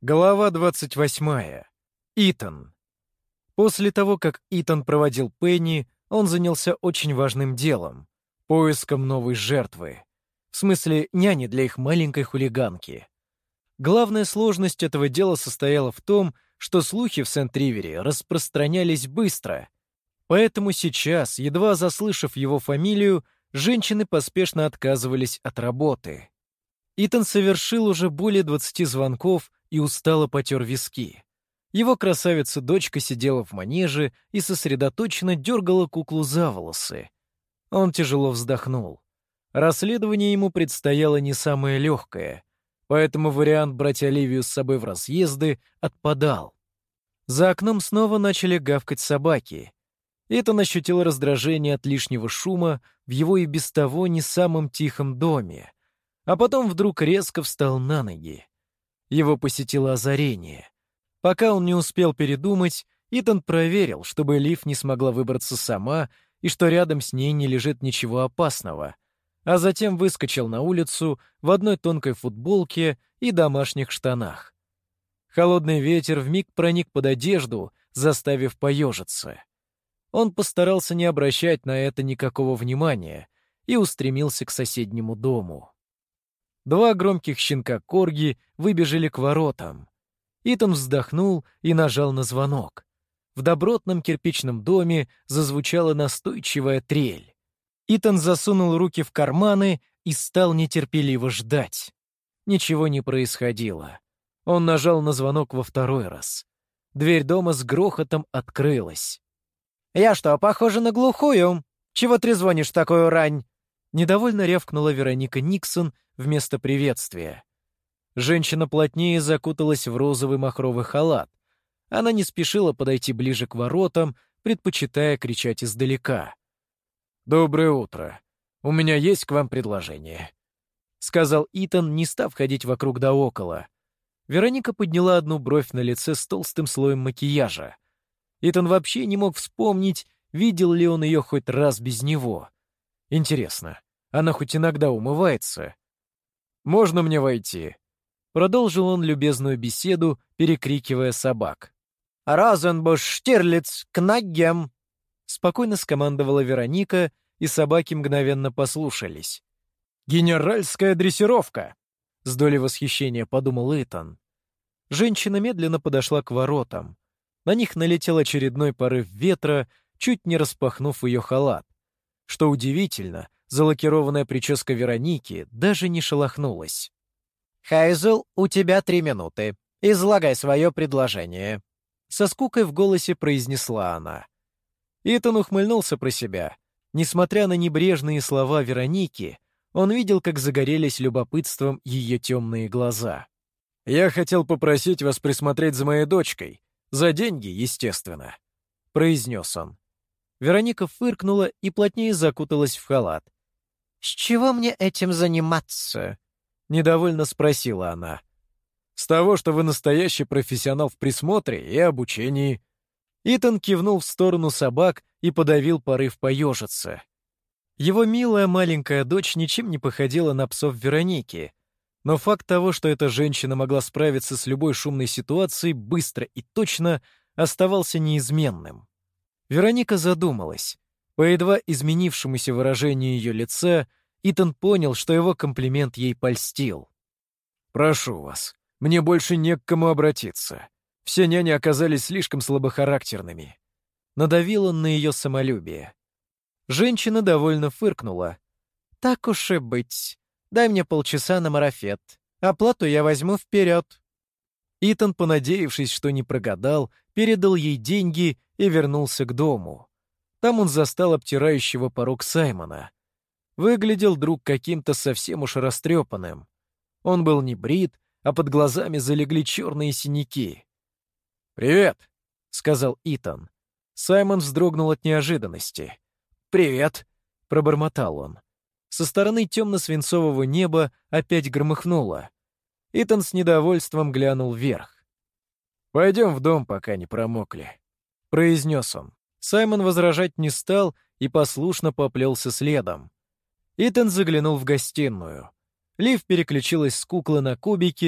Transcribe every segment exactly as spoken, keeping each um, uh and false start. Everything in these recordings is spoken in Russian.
Глава двадцать восьмая. Итан. После того, как Итан проводил Пенни, он занялся очень важным делом — поиском новой жертвы. В смысле, няни для их маленькой хулиганки. Главная сложность этого дела состояла в том, что слухи в Сент-Ривере распространялись быстро. Поэтому сейчас, едва заслышав его фамилию, женщины поспешно отказывались от работы. Итан совершил уже более двадцати звонков и устало потер виски. Его красавица-дочка сидела в манеже и сосредоточенно дергала куклу за волосы. Он тяжело вздохнул. Расследование ему предстояло не самое легкое, поэтому вариант брать Оливию с собой в разъезды отпадал. За окном снова начали гавкать собаки. Итан ощутил раздражение от лишнего шума в его и без того не самом тихом доме, а потом вдруг резко встал на ноги. Его посетило озарение. Пока он не успел передумать, Итан проверил, чтобы Лив не смогла выбраться сама и что рядом с ней не лежит ничего опасного, а затем выскочил на улицу в одной тонкой футболке и домашних штанах. Холодный ветер вмиг проник под одежду, заставив поежиться. Он постарался не обращать на это никакого внимания и устремился к соседнему дому. Два громких щенка-корги выбежали к воротам. Итан вздохнул и нажал на звонок. В добротном кирпичном доме зазвучала настойчивая трель. Итан засунул руки в карманы и стал нетерпеливо ждать. Ничего не происходило. Он нажал на звонок во второй раз. Дверь дома с грохотом открылась. «Я что, похожа на глухую? Чего трезвонишь в такую рань?» Недовольно рявкнула Вероника Никсон вместо приветствия. Женщина плотнее закуталась в розовый махровый халат. Она не спешила подойти ближе к воротам, предпочитая кричать издалека. «Доброе утро. У меня есть к вам предложение», — сказал Итан, не став ходить вокруг да около. Вероника подняла одну бровь на лице с толстым слоем макияжа. Итан вообще не мог вспомнить, видел ли он ее хоть раз без него. Интересно, она хоть иногда умывается? «Можно мне войти?» Продолжил он любезную беседу, перекрикивая собак. «Розенбуш, Штирлиц, к ногам!» Спокойно скомандовала Вероника, и собаки мгновенно послушались. «Генеральская дрессировка!» С долей восхищения подумал Итан. Женщина медленно подошла к воротам. На них налетел очередной порыв ветра, чуть не распахнув ее халат. Что удивительно, залакированная прическа Вероники даже не шелохнулась. «Хайзел, у тебя три минуты. Излагай свое предложение», — со скукой в голосе произнесла она. Итан ухмыльнулся про себя. Несмотря на небрежные слова Вероники, он видел, как загорелись любопытством ее темные глаза. «Я хотел попросить вас присмотреть за моей дочкой. За деньги, естественно», — произнес он. Вероника фыркнула и плотнее закуталась в халат. «С чего мне этим заниматься?» — недовольно спросила она. «С того, что вы настоящий профессионал в присмотре и обучении». Итан кивнул в сторону собак и подавил порыв поежиться. Его милая маленькая дочь ничем не походила на псов Вероники, но факт того, что эта женщина могла справиться с любой шумной ситуацией быстро и точно, оставался неизменным. Вероника задумалась. По едва изменившемуся выражению ее лица Итан понял, что его комплимент ей польстил. «Прошу вас, мне больше не к кому обратиться. Все няни оказались слишком слабохарактерными». Надавил он на ее самолюбие. Женщина довольно фыркнула. «Так уж и быть. Дай мне полчаса на марафет. Оплату я возьму вперед». Итан, понадеявшись, что не прогадал, передал ей деньги и вернулся к дому. Там он застал обтирающего порог Саймона. Выглядел друг каким-то совсем уж растрепанным. Он был не брит, а под глазами залегли черные синяки. «Привет», — сказал Итан. Саймон вздрогнул от неожиданности. «Привет», — пробормотал он. Со стороны темно-свинцового неба опять громыхнуло. Итан с недовольством глянул вверх. «Пойдем в дом, пока не промокли», — произнес он. Саймон возражать не стал и послушно поплелся следом. Итан заглянул в гостиную. Лив переключилась с куклы на кубики,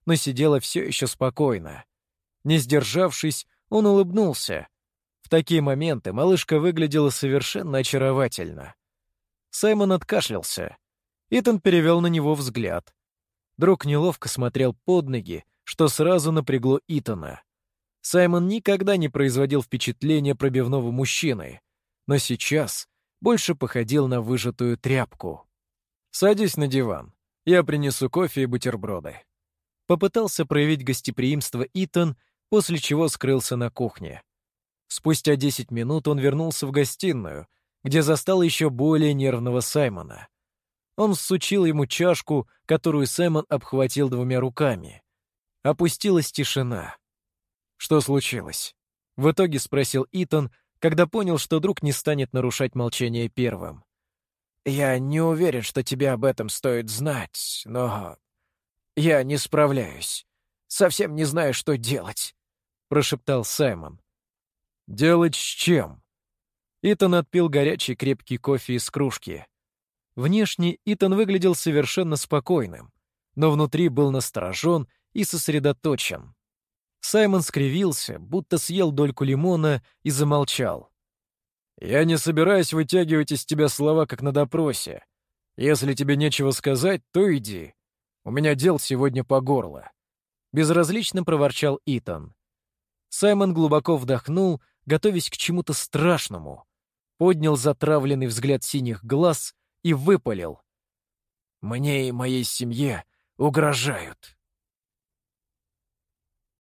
но сидела все еще спокойно. Не сдержавшись, он улыбнулся. В такие моменты малышка выглядела совершенно очаровательно. Саймон откашлялся. Итан перевел на него взгляд. Друг неловко смотрел под ноги, что сразу напрягло Итана. Саймон никогда не производил впечатления пробивного мужчины, но сейчас больше походил на выжатую тряпку. «Садись на диван. Я принесу кофе и бутерброды». Попытался проявить гостеприимство Итан, после чего скрылся на кухне. Спустя десять минут он вернулся в гостиную, где застал еще более нервного Саймона. Он всучил ему чашку, которую Саймон обхватил двумя руками. Опустилась тишина. «Что случилось?» — в итоге спросил Итан, когда понял, что друг не станет нарушать молчание первым. «Я не уверен, что тебе об этом стоит знать, но я не справляюсь. Совсем не знаю, что делать», — прошептал Саймон. «Делать с чем?» Итан отпил горячий крепкий кофе из кружки. Внешне Итан выглядел совершенно спокойным, но внутри был насторожен и сосредоточен. Саймон скривился, будто съел дольку лимона, и замолчал. «Я не собираюсь вытягивать из тебя слова, как на допросе. Если тебе нечего сказать, то иди. У меня дел сегодня по горло». Безразлично проворчал Итан. Саймон глубоко вдохнул, готовясь к чему-то страшному. Поднял затравленный взгляд синих глаз и выпалил. «Мне и моей семье угрожают».